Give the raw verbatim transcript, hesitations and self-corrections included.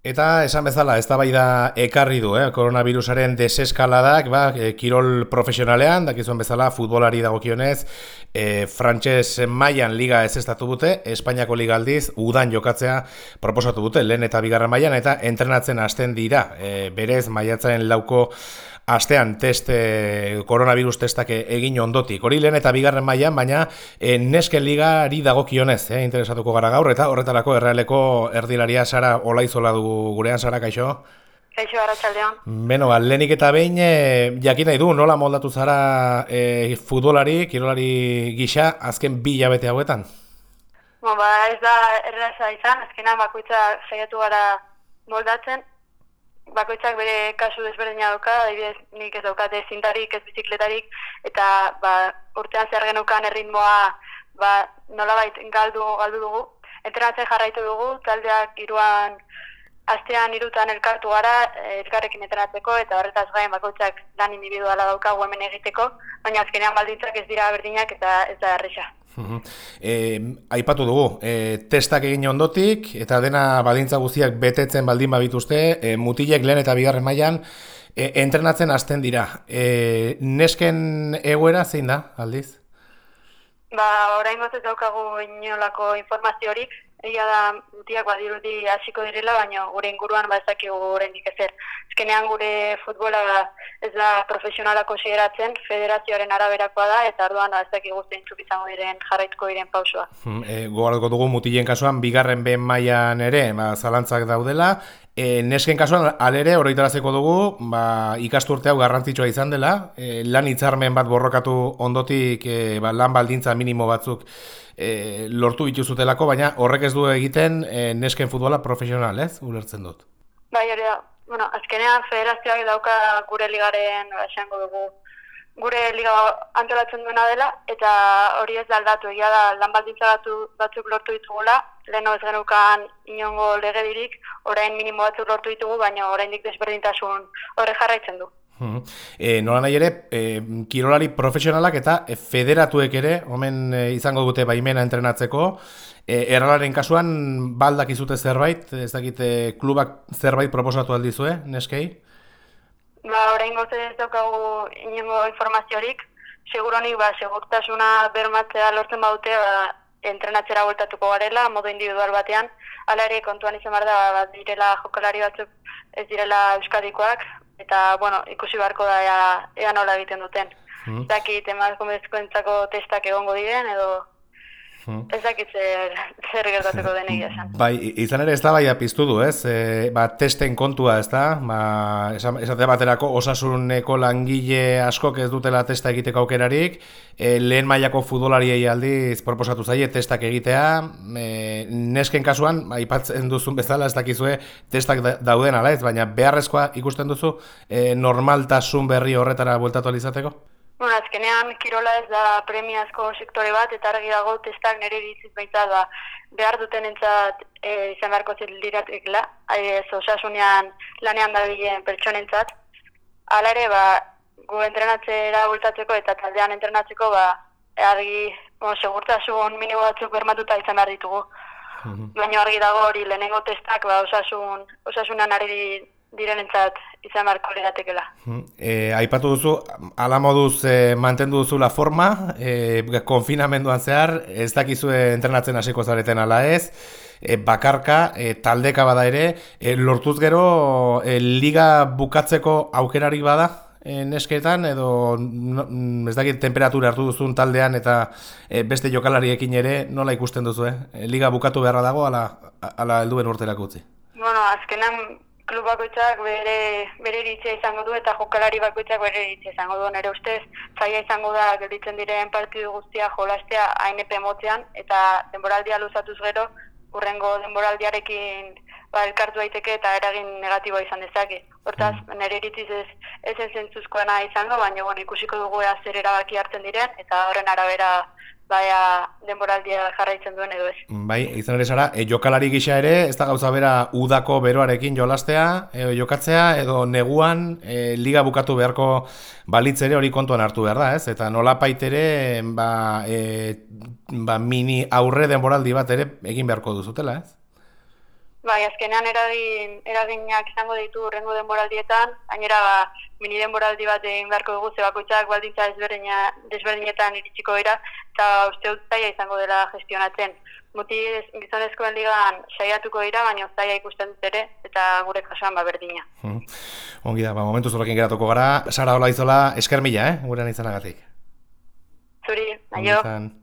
Eta esan bezala, eztabaida ekarri du, eh? Koronavirusaren deseskaladak, ba, e, kirol profesionalean, dakizuen bezala, futbolari dagokionez, e, frantses mailan liga ezeztatu dute, Espainiako liga aldiz, udan jokatzea proposatu dute, lehen eta bigarren mailan, eta entrenatzen hasten dira, e, berez maiatzaren lauko astean test, e, koronavirus testak egin ondotik. Hori lehen eta bigarren mailan, baina e, nesken ligari dagokionez, eh, interesatuko gara gaur, eta horretarako errealeko erdilaria Sara Olaizola dugu gurean. Sara, kaixo? Kaixo, arratsaldeon. Beno, lehenik eta behin, e, jakin nahi du, nola moldatu zara e, futbolari, kirolari gisa, azken bi hilabete hauetan? Bon, ba, ez da erraza izan, azkenan bakoitza saiatu gara moldatzen. Bakoitzak bere kasu desberdina dauka, adibidez nik ez daukate zintarik, ez bizikletarik, eta ba, urtean zer genukan erritmoa ba, nolabait galdu, galdu dugu. Entrenatzen jarraitu dugu, taldeak hiruan astean hirutan elkartu gara, elkarrekin entrenatzeko, eta horretaz gain bakoitzak lan individuala daukagu hemen egiteko, baina azkenean baldintzak ez dira berdinak eta ez da erresa. E, aipatu dugu, e, testak egin ondotik, eta dena baldintza guztiak betetzen baldin babituzte, e, mutilek lehen eta bigarren mailan e, entrenatzen hasten dira. E, nesken egoera zein da, aldiz? Ba, orain gotez daukagu inolako informaziorik, egia da mutiak badirudi hasiko direla, baina gure inguruan ba ez dakigu oraindik ezer. Azkenean gure futbola ez da profesionala konsideratzen, federazioaren araberakoa da, eta orduan ez dakigu zeintzuk izango diren jarraituko diren pausoa. E, Gogoratuko dugu mutilen kasuan, bigarren ben mailan ere, ba, zalantzak daudela. E, nesken kasuan, alere, oroitaraziko dugu, ba, ikasturte hau garrantzitsua izan dela, e, lan hitzarmen bat borrokatu ondotik e, ba, lan baldintza minimo batzuk e, lortu bituzutelako, baina horrek ez du egiten e, nesken futbola profesional, ez? Ulertzen dut. Bai, hori da. Bueno, azkenean federazioak dauka gure ligaren, esango dugu, gure liga antolatzen duena dela, eta hori ez da aldatu, egia da lan baldintza batzuk lortu ditugula, leheno ez genukan inongo legedirik, orain minimo batzuk lortu ditugu, baina oraindik desberdintasun horre jarraitzen du. E, nola nahi ere, e, kirolari profesionalak eta e, federatuek ere, omen e, izango dute baimena entrenatzeko, e, erralaren kasuan baldak izute zerbait, ez dakite klubak zerbait proposatu aldizue, neskei? Ba, orain gote ez daukagu inongo informaziorik, seguronik ba, segurtasuna bermatzea lortzen badute, ba, entrenatzera voltatuko garela, modu individual batean, hala ere kontuan izan behar da, ba, direla jokalari batzuk ez direla euskadikoak, eta, bueno, ikusi beharko da ea, ea nola egiten duten. Mm. Ez dakit emakumezkoentzako testak egongo diren, edo ez dakit zer, zer gertatuko den egia esan. Bai, izan ere ez da bai piztu du, ez? E, ba, testen kontua, ez da? Ba, esate baterako osasuneko langile askok ez dutela testa egiteko aukerarik, e, lehen mailako futbolariei aldiz proposatu zaie testak egitea, e, nesken kasuan, aipatzen duzun bezala ez dakizue testak dauden ala ez, baina beharrezkoa ikusten duzu e, normaltasun berri horretara bueltatu alizateko? Bueno, azkenean kirola ez da premiazko sektore bat, eta argi dago testak nire ditziz baita da behar duten entzat e, izan beharko zildiratekla, ez osasunean lanean dabilen pertsonentzat. Hala ere, ba, gu entrenatzera bultatzeko eta taldean entrenatzeko, ba, argi, bon, segurtasun minimo batzuk bermatuta izan behar ditugu. Mm-hmm. Baina argi dago hori lehenengo testak, ba, osasun, osasunan ari direnentzat izan beharko liratekela. E, aipatu duzu, ala moduz e, mantendu duzula forma, e, konfinamenduan zehar, ez dakizue entrenatzen hasiko zareten ala ez, e, bakarka, e, taldeka bada ere, e, lortuz gero e, liga bukatzeko aukerarik bada e, nesketan, edo no, ez dakit temperatura hartu duzun taldean eta e, beste jokalariekin ere nola ikusten duzu, eh? Liga bukatu beharra dago, ala, ala helduen urterako utzi? Bueno, azkenan klub bakoitzak bere, bere iritzia izango du eta jokalari bakoitzak bere iritzia izango du. Nere ustez, zaila izango da gelditzen diren partidu guztia jolastea hain epe motzean, eta denboraldia luzatuz gero, hurrengo denboraldiarekin ba, elkartu daiteke eta eragin negatiboa izan dezake. Hortaz, nire iritziz ez, ez zentzuzkoena izango, baina bueno, ikusiko dugu ea zer erabaki hartzen diren, eta horren arabera baina denboraldia jarraitzen duen edo ez. Bai, izan ere Sara, e, jokalari gisa ere, ez da gauza bera udako beroarekin jolastea, e, jokatzea, edo neguan e, liga bukatu beharko balitz ere hori kontuan hartu behar da, ez? Eta nolapait ere, ba, e, ba, mini aurre denboraldi bat ere egin beharko duzutela, ez? Bai, azkenean eragin, eraginak izango ditu urrengo denboraldietan, gainera ba, mini denboraldi bat egin beharko dugu, ze bakoitzak baldintza desberdina, desberdinetan iritsiko dira, eta uste dut zaila izango dela gestionatzen. Muti gizonezkoen ligan saiatuko dira, baina zaila ikusten dut ere, eta gure kasuan ba berdina. Hmm. Ongi da, ba, momentu zurekin geratuko gara. Sara Olaizola, esker mila, eh? Gurean izanagatik. Zuri, aio.